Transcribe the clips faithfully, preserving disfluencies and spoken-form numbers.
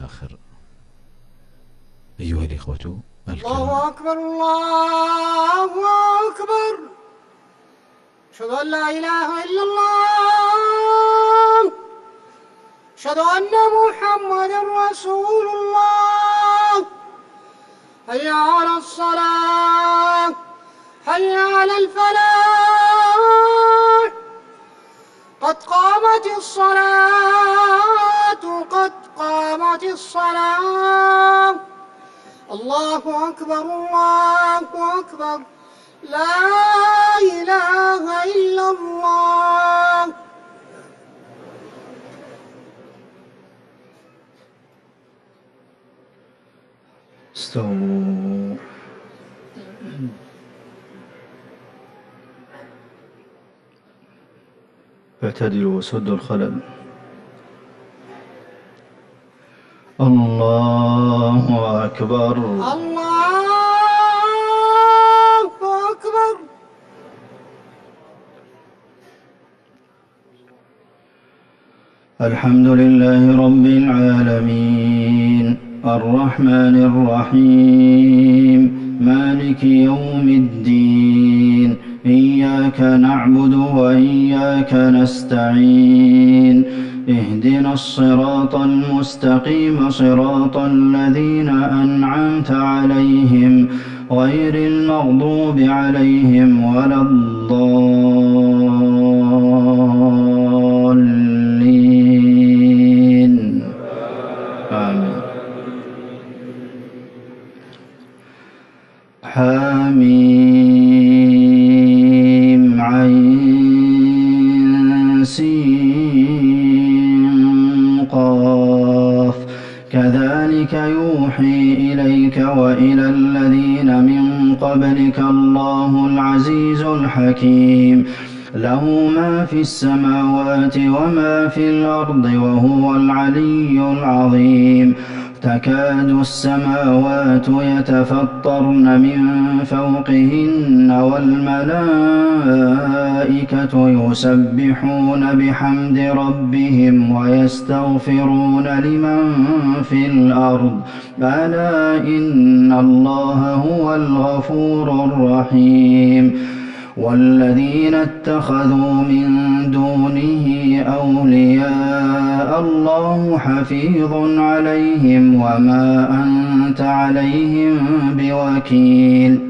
الآخر. أيها الإخوة الكرام، الله أكبر الله أكبر، أشهد أن لا إله إلا الله، أشهد أن محمدا رسول الله. حي على الصلاة، حي على الفلاح، قد قامت الصلاة، قد قامت الصلاة. الله أكبر الله أكبر، لا إله إلا الله. استووا. اعتدلوا وسدوا الخلل. الله أكبر الله أكبر. الحمد لله رب العالمين، الرحمن الرحيم، مالك يوم الدين، إياك نعبد وإياك نستعين، اهدنا الصراط المستقيم، صراط الذين أنعمت عليهم غير المغضوب عليهم ولا الضالين. آمين. حميم عين سين قاف. كذلك يوحي إليك وإلى الذين من قبلك الله العزيز الحكيم، له ما في السماوات وما في الأرض وهو العلي العظيم. تكاد السماوات يتفطرن من فوقهن والملائكة يسبحون بحمد ربهم ويستغفرون لمن في الأرض، ألا إن الله هو الغفور الرحيم. والذين اتخذوا من دونه أولياء الله حفيظ عليهم وما أنت عليهم بوكيل.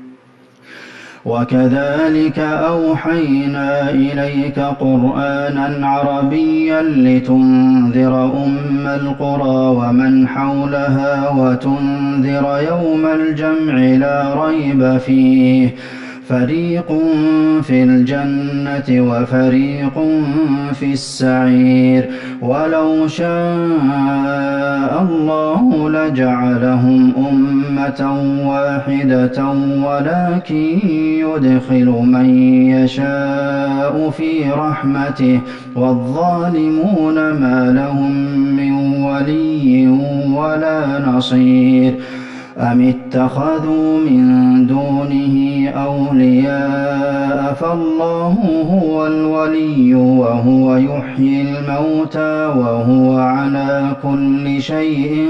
وكذلك أوحينا إليك قرآنا عربيا لتنذر أم القرى ومن حولها وتنذر يوم الجمع لا ريب فيه، فريق في الجنة وفريق في السعير. ولو شاء الله لجعلهم أمة واحدة ولكن يدخل من يشاء في رحمته، والظالمون ما لهم من ولي ولا نصير. أم اتخذوا من دونه أولياء فالله هو الولي وهو يحيي الموتى وهو على كل شيء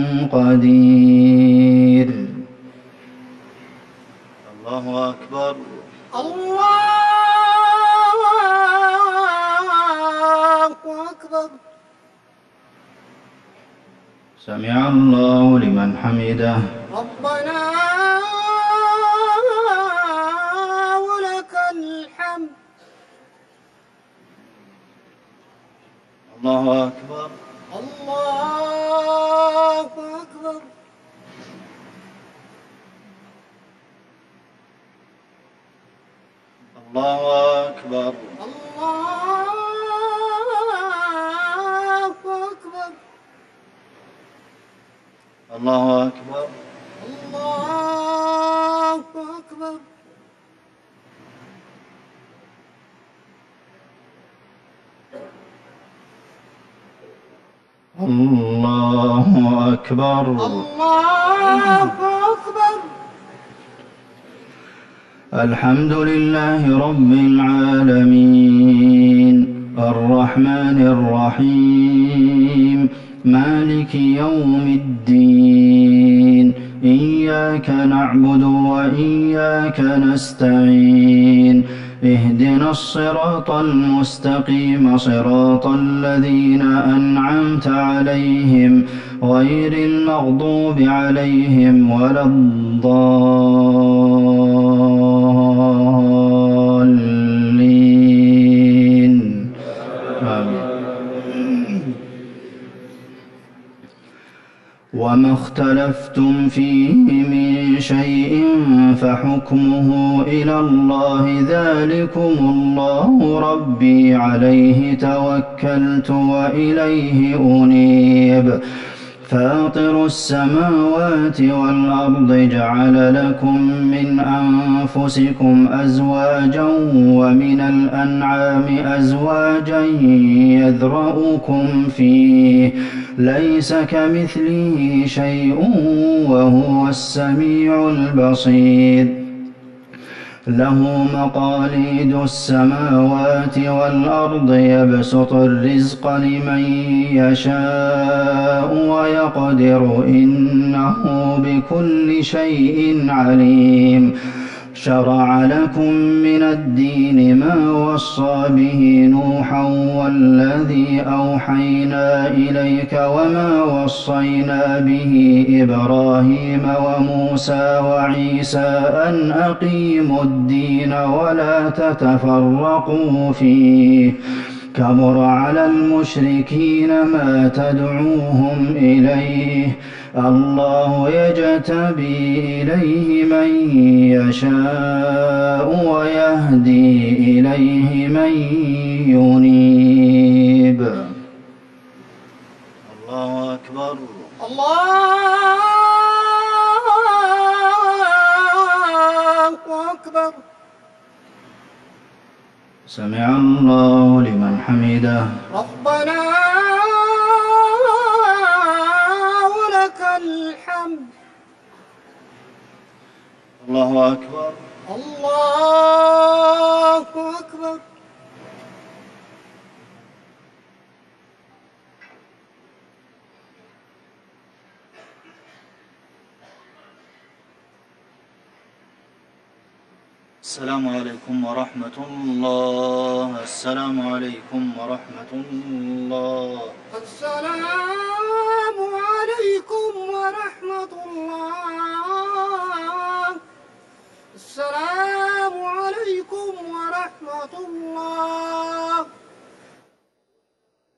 قدير. الله أكبر الله أكبر. سمع الله لمن حمده. ربنا ولك الحمد. الله أكبر الله أكبر. الله أكبر الله أكبر. الله أكبر الله أكبر. الله أكبر الله أكبر. الحمد لله رب العالمين، الرحمن الرحمن الرحيم مالك يوم الدين إياك نعبد وإياك نستعين اهدنا الصراط المستقيم صراط الذين أنعمت عليهم غير المغضوب عليهم ولا الضالين آمين. وما اختلفتم فيه من شيء فحكمه إلى الله ذلكم الله ربي عليه توكلت وإليه أنيب فاطر السماوات والأرض جعل لكم من أنفسكم أزواجا ومن الأنعام أزواجا يذرؤكم فيه ليس كمثله شيء وهو السميع البصير له مقاليد السماوات والأرض يبسط الرزق لمن يشاء ويقدر إنه بكل شيء عليم شرع لكم من الدين ما وصى به نوحا والذي أوحينا إليك وما وصينا به إبراهيم وموسى وعيسى أن أقيموا الدين ولا تتفرقوا فيه كبر على المشركين ما تدعوهم إليه الله يجتبي إليه من يشاء ويهدي إليه من ينيب الله أكبر الله أكبر سمع الله لمن حمده ربنا ولك الحمد الله أكبر الله أكبر السلام عليكم ورحمة الله السلام عليكم ورحمة الله السلام عليكم ورحمة الله السلام عليكم ورحمة الله